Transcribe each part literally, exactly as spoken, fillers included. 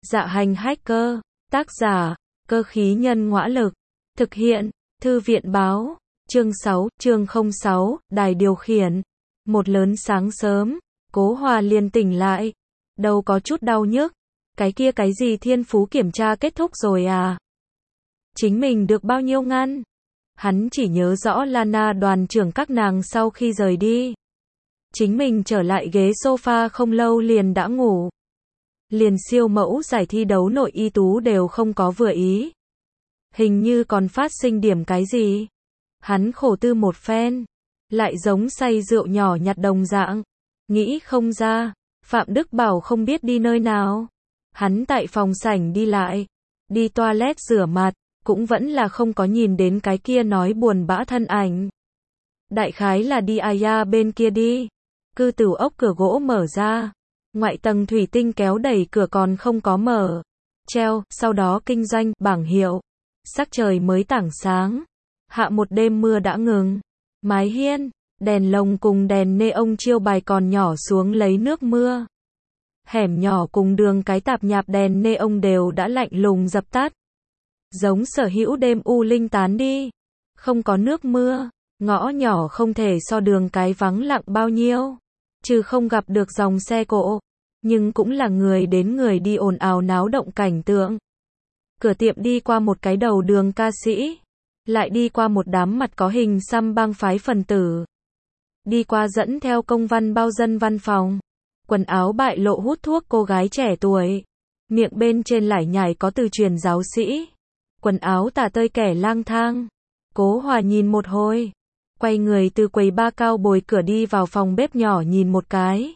Dạ hành hacker, tác giả, cơ khí nhân ngõa lực, thực hiện, thư viện báo, chương sáu, chương không sáu, đài điều khiển. Một lớn sáng sớm, Cố Hòa liền tỉnh lại, đầu có chút đau nhức, cái kia cái gì thiên phú kiểm tra kết thúc rồi à? Chính mình được bao nhiêu ngăn? Hắn chỉ nhớ rõ Lana đoàn trưởng các nàng sau khi rời đi. Chính mình trở lại ghế sofa không lâu liền đã ngủ. Liền siêu mẫu giải thi đấu nội y tú đều không có vừa ý. Hình như còn phát sinh điểm cái gì. Hắn khổ tư một phen. Lại giống say rượu nhỏ nhặt đồng dạng. Nghĩ không ra. Phạm Đức Bảo không biết đi nơi nào. Hắn tại phòng sảnh đi lại. Đi toilet rửa mặt. Cũng vẫn là không có nhìn đến cái kia nói buồn bã thân ảnh. Đại khái là đi Aya bên kia đi. Cư tửu ốc cửa gỗ mở ra. Ngoại tầng thủy tinh kéo đẩy cửa còn không có mở. Treo, sau đó kinh doanh, bảng hiệu. Sắc trời mới tảng sáng. Hạ một đêm mưa đã ngừng. Mái hiên, đèn lồng cùng đèn neon chiêu bài còn nhỏ xuống lấy nước mưa. Hẻm nhỏ cùng đường cái tạp nhạp đèn neon đều đã lạnh lùng dập tắt. Giống sở hữu đêm u linh tán đi. Không có nước mưa. Ngõ nhỏ không thể so đường cái vắng lặng bao nhiêu. Trừ không gặp được dòng xe cộ. Nhưng cũng là người đến người đi ồn ào náo động cảnh tượng. Cửa tiệm đi qua một cái đầu đường ca sĩ. Lại đi qua một đám mặt có hình xăm bang phái phần tử. Đi qua dẫn theo công văn bao dân văn phòng. Quần áo bại lộ hút thuốc cô gái trẻ tuổi. Miệng bên trên lải nhải có từ truyền giáo sĩ. Quần áo tả tơi kẻ lang thang. Cố Hòa nhìn một hồi. Quay người từ quầy ba cao bồi cửa đi vào phòng bếp nhỏ nhìn một cái.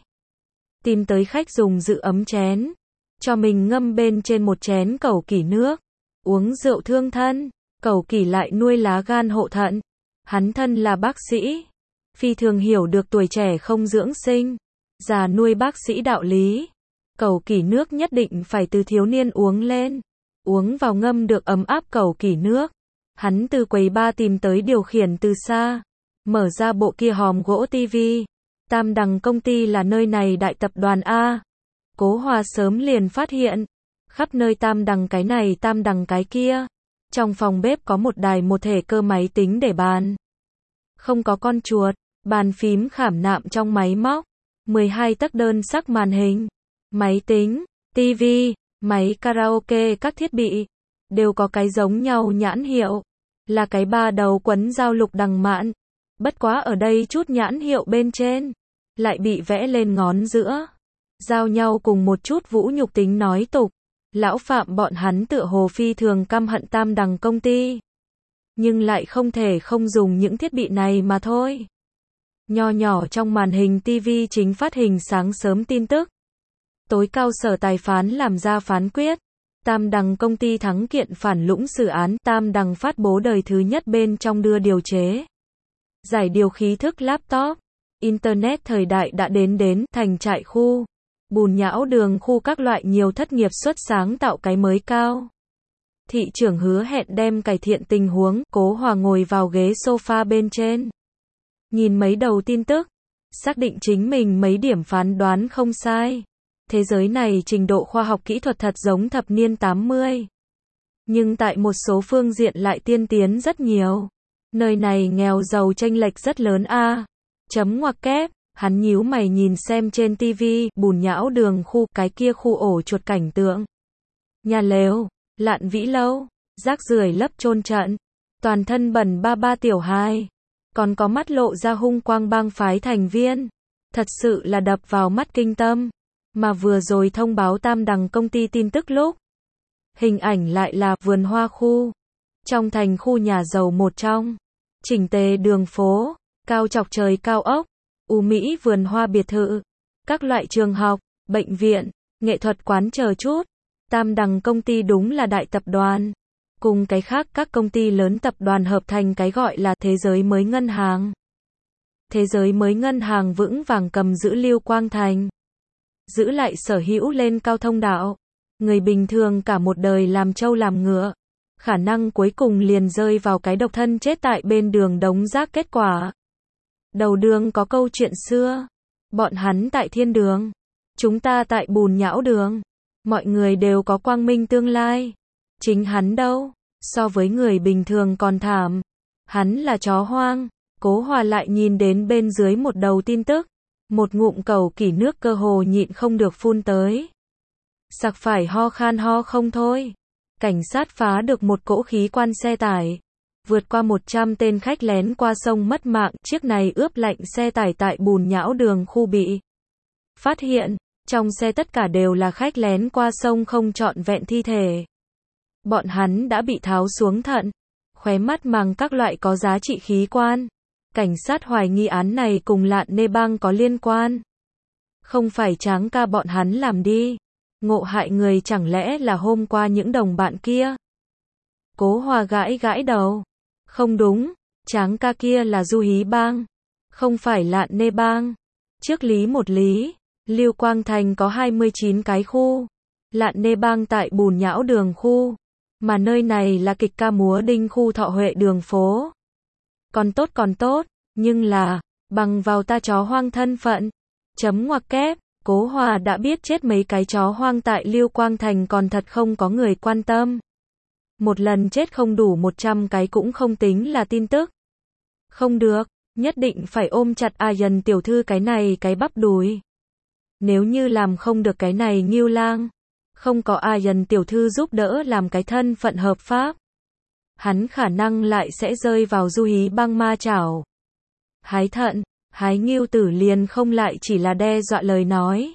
Tìm tới khách dùng giữ ấm chén. Cho mình ngâm bên trên một chén cẩu kỷ nước. Uống rượu thương thân. Cẩu kỷ lại nuôi lá gan hộ thận. Hắn thân là bác sĩ. Phi thường hiểu được tuổi trẻ không dưỡng sinh. Già nuôi bác sĩ đạo lý. Cẩu kỷ nước nhất định phải từ thiếu niên uống lên. Uống vào ngâm được ấm áp cẩu kỷ nước. Hắn từ quầy ba tìm tới điều khiển từ xa. Mở ra bộ kia hòm gỗ tivi. Tam Đằng công ty là nơi này đại tập đoàn A. Cố Hòa sớm liền phát hiện. Khắp nơi Tam Đằng cái này Tam Đằng cái kia. Trong phòng bếp có một đài một thể cơ máy tính để bàn. Không có con chuột. Bàn phím khảm nạm trong máy móc. mười hai tấc đơn sắc màn hình. Máy tính, tivi, máy karaoke các thiết bị. Đều có cái giống nhau nhãn hiệu. Là cái ba đầu quấn dao lục đằng mạn. Bất quá ở đây chút nhãn hiệu bên trên. Lại bị vẽ lên ngón giữa. Giao nhau cùng một chút vũ nhục tính nói tục. Lão Phạm bọn hắn tựa hồ phi thường căm hận Tam Đằng công ty. Nhưng lại không thể không dùng những thiết bị này mà thôi. Nho nhỏ trong màn hình tivi chính phát hình sáng sớm tin tức. Tối cao sở tài phán làm ra phán quyết. Tam Đằng công ty thắng kiện phản lũng xử án. Tam Đằng phát bố đời thứ nhất bên trong đưa điều chế. Giải điều khí thức laptop. Internet thời đại đã đến đến thành trại khu. Bùn nhão đường khu các loại nhiều thất nghiệp xuất sáng tạo cái mới cao. Thị trưởng hứa hẹn đem cải thiện tình huống. Cố Hòa ngồi vào ghế sofa bên trên. Nhìn mấy đầu tin tức. Xác định chính mình mấy điểm phán đoán không sai. Thế giới này trình độ khoa học kỹ thuật thật giống thập niên tám mươi. Nhưng tại một số phương diện lại tiên tiến rất nhiều. Nơi này nghèo giàu chênh lệch rất lớn a. Chấm ngoặc kép, hắn nhíu mày nhìn xem trên tivi, bùn nhão đường khu, cái kia khu ổ chuột cảnh tượng. Nhà lều, lạn vĩ lâu, rác rưởi lấp chôn trận, toàn thân bẩn ba ba tiểu hài. Còn có mắt lộ ra hung quang bang phái thành viên. Thật sự là đập vào mắt kinh tâm. Mà vừa rồi thông báo Tam Đằng công ty tin tức lúc. Hình ảnh lại là vườn hoa khu. Trong thành khu nhà giàu một trong. Chỉnh tề đường phố. Cao chọc trời cao ốc. U Mỹ vườn hoa biệt thự. Các loại trường học, bệnh viện, nghệ thuật quán chờ chút. Tam Đằng công ty đúng là đại tập đoàn. Cùng cái khác các công ty lớn tập đoàn hợp thành cái gọi là thế giới mới ngân hàng. Thế giới mới ngân hàng vững vàng cầm giữ Lưu Quang Thành. Giữ lại sở hữu lên cao thông đạo. Người bình thường cả một đời làm trâu làm ngựa. Khả năng cuối cùng liền rơi vào cái độc thân chết tại bên đường đống rác kết quả. Đầu đường có câu chuyện xưa. Bọn hắn tại thiên đường. Chúng ta tại bùn nhão đường. Mọi người đều có quang minh tương lai. Chính hắn đâu, so với người bình thường còn thảm. Hắn là chó hoang. Cố Hòa lại nhìn đến bên dưới một đầu tin tức. Một ngụm cầu kỷ nước cơ hồ nhịn không được phun tới. Sặc phải ho khan ho không thôi. Cảnh sát phá được một cỗ khí quan xe tải. Vượt qua một trăm tên khách lén qua sông mất mạng, chiếc này ướp lạnh xe tải tại Bùn Nhão Đường khu bị phát hiện, trong xe tất cả đều là khách lén qua sông không trọn vẹn thi thể. Bọn hắn đã bị tháo xuống thận, khóe mắt màng các loại có giá trị khí quan. Cảnh sát hoài nghi án này cùng Lạn Nê Bang có liên quan. Không phải Tráng ca bọn hắn làm đi. Ngộ hại người chẳng lẽ là hôm qua những đồng bạn kia. Cố Hòa gãi gãi đầu. Không đúng, Tráng ca kia là Du Hí Bang, không phải Lạn Nê Bang. Trước lý một lý, Lưu Quang Thành có hai mươi chín cái khu, Lạn Nê Bang tại Bùn Nhão Đường khu, mà nơi này là kịch ca múa đinh khu Thọ Huệ đường phố. Còn tốt còn tốt, nhưng là, bằng vào ta chó hoang thân phận, chấm ngoặc kép, Cố Hòa đã biết chết mấy cái chó hoang tại Lưu Quang Thành còn thật không có người quan tâm. Một lần chết không đủ một trăm cái cũng không tính là tin tức. Không được, nhất định phải ôm chặt A Dần tiểu thư cái này cái bắp đùi. Nếu như làm không được cái này Ngưu Lang, không có A Dần tiểu thư giúp đỡ làm cái thân phận hợp pháp, hắn khả năng lại sẽ rơi vào Du Hí Bang ma chảo. Hái thận, hái ngưu tử liền không lại chỉ là đe dọa lời nói.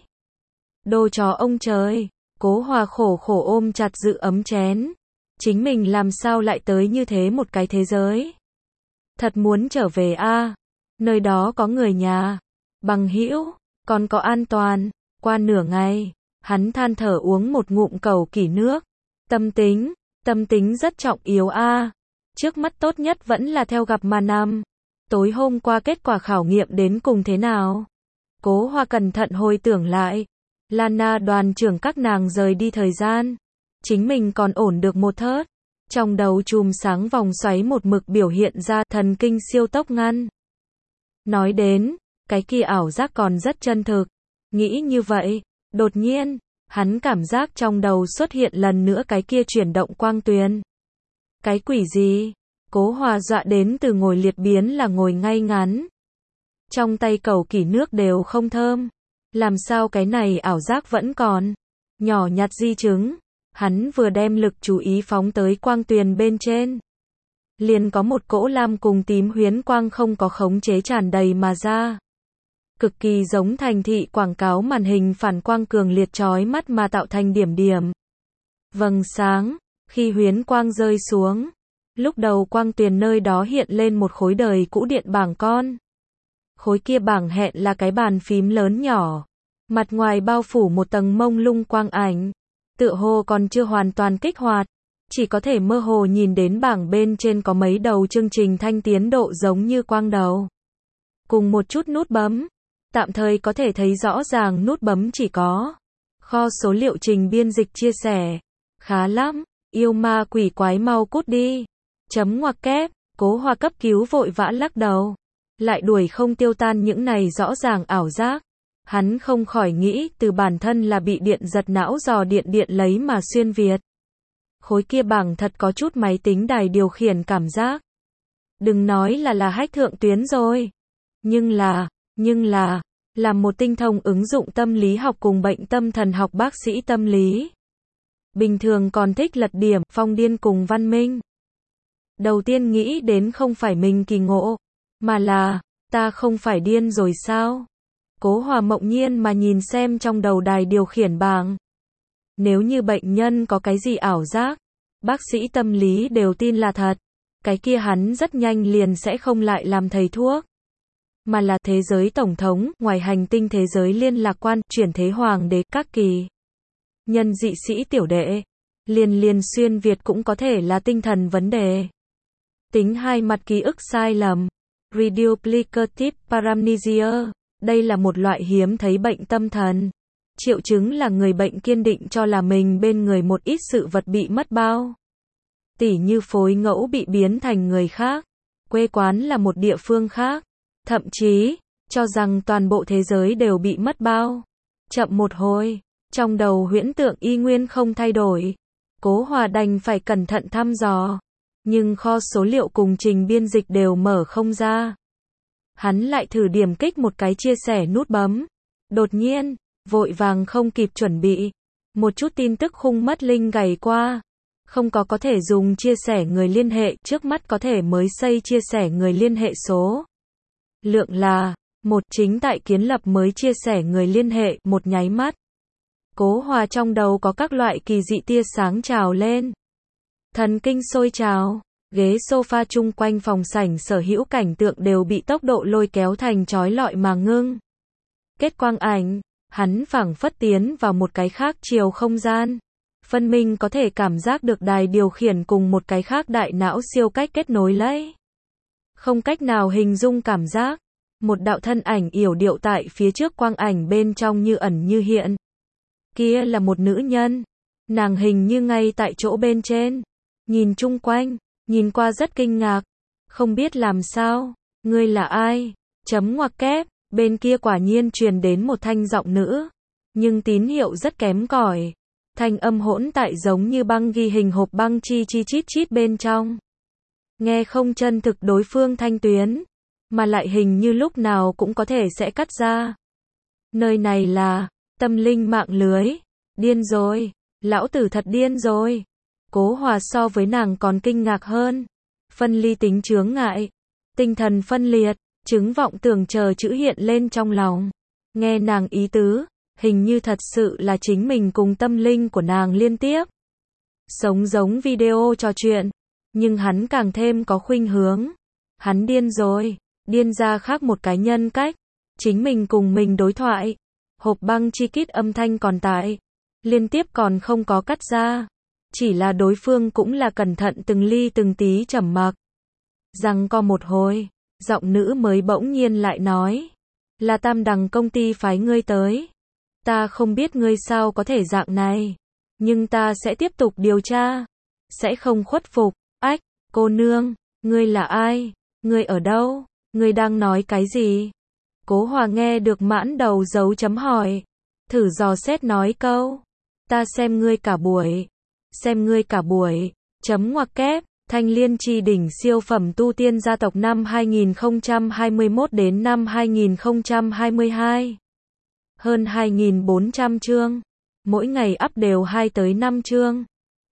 Đồ chó ông trời, Cố Hòa khổ khổ ôm chặt giữ ấm chén. Chính mình làm sao lại tới như thế một cái thế giới. Thật muốn trở về a, nơi đó có người nhà, bằng hữu, còn có an toàn. Qua nửa ngày, hắn than thở uống một ngụm cầu kỷ nước. Tâm tính, tâm tính rất trọng yếu a. Trước mắt tốt nhất vẫn là theo gặp mà nằm. Tối hôm qua kết quả khảo nghiệm đến cùng thế nào? Cố Hòa cẩn thận hồi tưởng lại. Lana đoàn trưởng các nàng rời đi thời gian. Chính mình còn ổn được một thớt. Trong đầu chùm sáng vòng xoáy một mực biểu hiện ra thần kinh siêu tốc ngăn. Nói đến, cái kia ảo giác còn rất chân thực. Nghĩ như vậy, đột nhiên, hắn cảm giác trong đầu xuất hiện lần nữa cái kia chuyển động quang tuyền. Cái quỷ gì? Cố Hòa dọa đến từ ngồi liệt biến là ngồi ngay ngắn. Trong tay cầu kỷ nước đều không thơm. Làm sao cái này ảo giác vẫn còn? Nhỏ nhặt di chứng. Hắn vừa đem lực chú ý phóng tới quang tuyền bên trên. Liền có một cỗ lam cùng tím huyến quang không có khống chế tràn đầy mà ra. Cực kỳ giống thành thị quảng cáo màn hình phản quang cường liệt chói mắt mà tạo thành điểm điểm. Vầng sáng, khi huyến quang rơi xuống. Lúc đầu quang tuyền nơi đó hiện lên một khối đời cũ điện bảng con. Khối kia bảng hẹn là cái bàn phím lớn nhỏ. Mặt ngoài bao phủ một tầng mông lung quang ảnh. Tựa hồ còn chưa hoàn toàn kích hoạt, chỉ có thể mơ hồ nhìn đến bảng bên trên có mấy đầu chương trình thanh tiến độ giống như quang đầu. Cùng một chút nút bấm, tạm thời có thể thấy rõ ràng nút bấm chỉ có. Kho số liệu trình biên dịch chia sẻ. Khá lắm, yêu ma quỷ quái mau cút đi. Chấm ngoặc kép, Cố Hòa cấp cứu vội vã lắc đầu. Lại đuổi không tiêu tan những này rõ ràng ảo giác. Hắn không khỏi nghĩ từ bản thân là bị điện giật não dò điện điện lấy mà xuyên Việt. Khối kia bảng thật có chút máy tính đài điều khiển cảm giác. Đừng nói là là hack thượng tuyến rồi. Nhưng là, nhưng là, làm một tinh thông ứng dụng tâm lý học cùng bệnh tâm thần học bác sĩ tâm lý. Bình thường còn thích lật điểm, phong điên cùng văn minh. Đầu tiên nghĩ đến không phải mình kỳ ngộ, mà là, ta không phải điên rồi sao? Cố Hòa mộng nhiên mà nhìn xem trong đầu đài điều khiển bảng. Nếu như bệnh nhân có cái gì ảo giác, bác sĩ tâm lý đều tin là thật, cái kia hắn rất nhanh liền sẽ không lại làm thầy thuốc, mà là thế giới tổng thống, ngoài hành tinh thế giới liên lạc quan, chuyển thế hoàng đế, các kỳ nhân dị sĩ tiểu đệ, liền liền xuyên Việt cũng có thể là tinh thần vấn đề. Tính hai mặt ký ức sai lầm, reduplicative paramnesia. Đây là một loại hiếm thấy bệnh tâm thần. Triệu chứng là người bệnh kiên định cho là mình bên người một ít sự vật bị mất bao. Tỉ như phối ngẫu bị biến thành người khác, quê quán là một địa phương khác, thậm chí cho rằng toàn bộ thế giới đều bị mất bao. Chậm một hồi, Trong đầu huyễn tượng y nguyên không thay đổi. Cố Hòa đành phải cẩn thận thăm dò. Nhưng kho số liệu cùng trình biên dịch đều mở không ra. Hắn lại thử điểm kích một cái chia sẻ nút bấm. Đột nhiên, vội vàng không kịp chuẩn bị. Một chút tin tức khung mất linh gảy qua. Không có có thể dùng chia sẻ người liên hệ, trước mắt có thể mới xây chia sẻ người liên hệ số. Lượng là, một chính tại kiến lập mới chia sẻ người liên hệ, một nháy mắt. Cố Hòa trong đầu có các loại kỳ dị tia sáng trào lên. Thần kinh sôi trào, ghế sofa chung quanh phòng sảnh sở hữu cảnh tượng đều bị tốc độ lôi kéo thành chói lọi mà ngưng. Kết quang ảnh, hắn phảng phất tiến vào một cái khác chiều không gian. Phân minh có thể cảm giác được đài điều khiển cùng một cái khác đại não siêu cách kết nối lấy. Không cách nào hình dung cảm giác. Một đạo thân ảnh yểu điệu tại phía trước quang ảnh bên trong như ẩn như hiện. Kia là một nữ nhân. Nàng hình như ngay tại chỗ bên trên. Nhìn chung quanh, nhìn qua rất kinh ngạc. Không biết làm sao, ngươi là ai? Chấm ngoặc kép, bên kia quả nhiên truyền đến một thanh giọng nữ. Nhưng tín hiệu rất kém cỏi. Thanh âm hỗn tại giống như băng ghi hình hộp băng chi chi chít chít bên trong. Nghe không chân thực đối phương thanh tuyến, mà lại hình như lúc nào cũng có thể sẽ cắt ra. Nơi này là tâm linh mạng lưới. Điên rồi, lão tử thật điên rồi. Cố Hòa so với nàng còn kinh ngạc hơn. Phân ly tính chướng ngại, tinh thần phân liệt, chứng vọng tưởng chờ chữ hiện lên trong lòng. Nghe nàng ý tứ, hình như thật sự là chính mình cùng tâm linh của nàng liên tiếp. Sống giống video trò chuyện, nhưng hắn càng thêm có khuynh hướng. Hắn điên rồi, điên ra khác một cái nhân cách. Chính mình cùng mình đối thoại. Hộp băng chi kít âm thanh còn tại. Liên tiếp còn không có cắt ra. Chỉ là đối phương cũng là cẩn thận từng ly từng tí trầm mặc. Rằng có một hồi, giọng nữ mới bỗng nhiên lại nói. Là Tam Đằng công ty phái ngươi tới. Ta không biết ngươi sao có thể dạng này. Nhưng ta sẽ tiếp tục điều tra. Sẽ không khuất phục. Ách, cô nương, ngươi là ai? Ngươi ở đâu? Ngươi đang nói cái gì? Cố Hòa nghe được mãn đầu dấu chấm hỏi. Thử dò xét nói câu. Ta xem ngươi cả buổi. Xem ngươi cả buổi. Chấm ngoặc kép. Thanh Liên Chi đỉnh siêu phẩm tu tiên gia tộc năm hai nghìn không trăm hai mươi mốt đến năm hai nghìn không trăm hai mươi hai. Hơn hai nghìn bốn trăm chương. Mỗi ngày up đều hai tới năm chương.